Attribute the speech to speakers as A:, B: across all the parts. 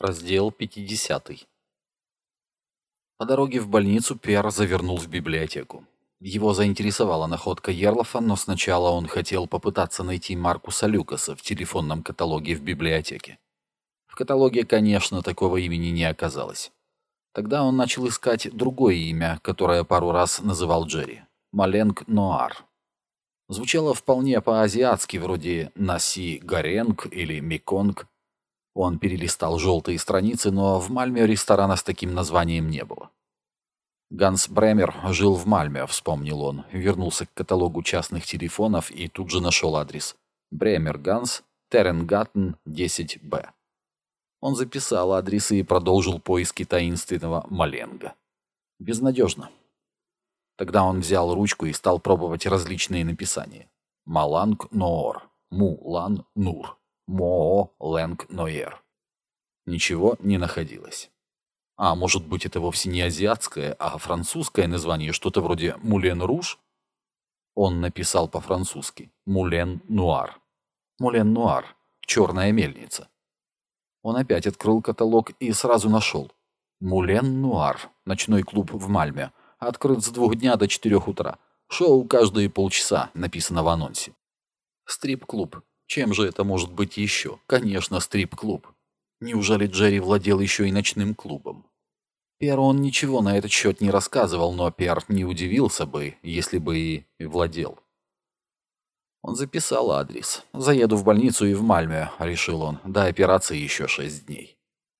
A: Раздел 50. По дороге в больницу Пер завернул в библиотеку. Его заинтересовала находка Ерлафа, но сначала он хотел попытаться найти Маркуса Люкаса в телефонном каталоге в библиотеке. В каталоге, конечно, такого имени не оказалось. Тогда он начал искать другое имя, которое пару раз называл Джерри — Маленг Ноар. Звучало вполне по-азиатски, вроде «Наси Гаренг» или «Меконг». Он перелистал желтые страницы, но в Мальме ресторана с таким названием не было. Ганс Бремер жил в Мальме, вспомнил он, вернулся к каталогу частных телефонов и тут же нашел адрес. Бремер Ганс, Теренгаттен, 10Б. Он записал адрес и продолжил поиски таинственного Маленга. Безнадежно. Тогда он взял ручку и стал пробовать различные написания. Маланг Ноор, Мулан Нур, Moo Лэнг Ноер. Ничего не находилось. А может быть, это вовсе не азиатское, а французское название, что-то вроде «Мулен Руж»? Он написал по-французски «Мулен Нуар». «Мулен Нуар» — «Черная мельница». Он опять открыл каталог и сразу нашел. «Мулен Нуар» — ночной клуб в Мальме, открыт с 2 дня до 4 утра. Шоу каждые полчаса, написано в анонсе. Стрип-клуб. Чем же это может быть еще? Конечно, стрип-клуб. Неужели Джерри владел еще и ночным клубом? Перу он ничего на этот счет не рассказывал, но Пер не удивился бы, если бы и владел. Он записал адрес. «Заеду в больницу и в Мальме», — решил он. «До операции еще 6 дней».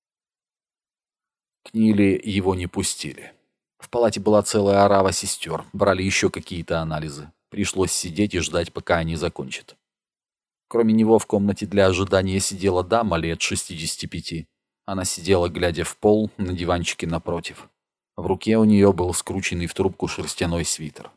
A: К Ниле его не пустили. В палате была целая орава сестер, брали еще какие-то анализы. Пришлось сидеть и ждать, пока они закончат. Кроме него в комнате для ожидания сидела дама лет 65. Она сидела, глядя в пол, на диванчике напротив. В руке у нее был скрученный в трубку шерстяной свитер.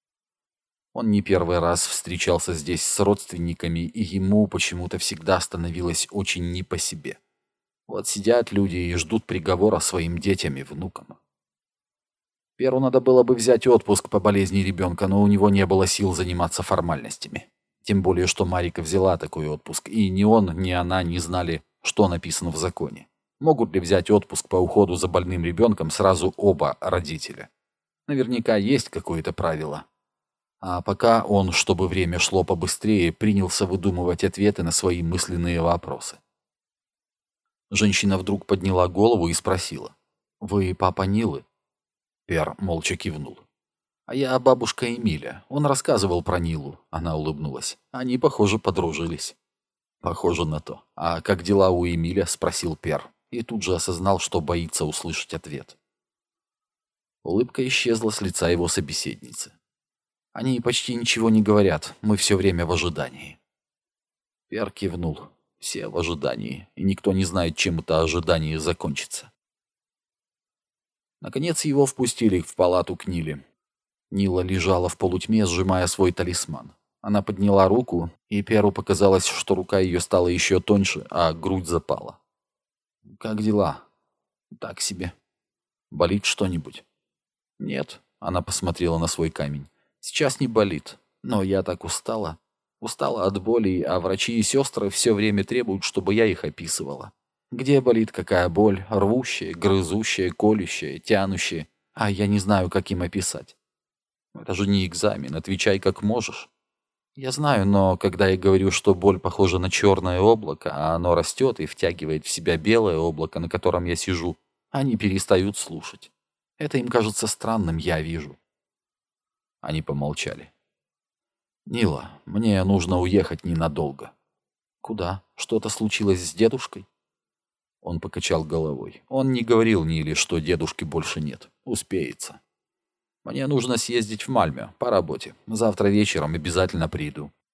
A: Он не первый раз встречался здесь с родственниками, и ему почему-то всегда становилось очень не по себе. Вот сидят люди и ждут приговора своим детям и внукам. Перу надо было бы взять отпуск по болезни ребенка, но у него не было сил заниматься формальностями. Тем более, что Марика взяла такой отпуск, и ни он, ни она не знали, что написано в законе. Могут ли взять отпуск по уходу за больным ребенком сразу оба родителя? Наверняка есть какое-то правило. А пока он, чтобы время шло побыстрее, принялся выдумывать ответы на свои мысленные вопросы. Женщина вдруг подняла голову и спросила: «Вы папа Нилы?» Пер молча кивнул. «А я бабушка Эмиля. Он рассказывал про Нилу». Она улыбнулась. «Они, похоже, подружились». «Похоже на то. А как дела у Эмиля?» — спросил Пер. И тут же осознал, что боится услышать ответ. Улыбка исчезла с лица его собеседницы. «Они почти ничего не говорят. Мы все время в ожидании». Пер кивнул. Все в ожидании, и никто не знает, чем это ожидание закончится. Наконец его впустили в палату к Ниле. Нила лежала в полутьме, сжимая свой талисман. Она подняла руку, и Перу показалось, что рука ее стала еще тоньше, а грудь запала. «Как дела?» «Так себе». «Болит что-нибудь?» «Нет», — она посмотрела на свой камень. «Сейчас не болит, но я так устала. Устала от боли, а врачи и сестры все время требуют, чтобы я их описывала. Где болит какая боль, рвущая, грызущая, колющая, тянущая, а я не знаю, как им описать. Это же не экзамен, отвечай как можешь». Я знаю, но когда я говорю, что боль похожа на черное облако, а оно растет и втягивает в себя белое облако, на котором я сижу, они перестают слушать. Это им кажется странным, я вижу. Они помолчали. «Нила, мне нужно уехать ненадолго». «Куда? Что-то случилось с дедушкой?» Он покачал головой. Он не говорил Ниле, что дедушки больше нет. Успеется. «Мне нужно съездить в Мальме по работе. Завтра вечером обязательно приду.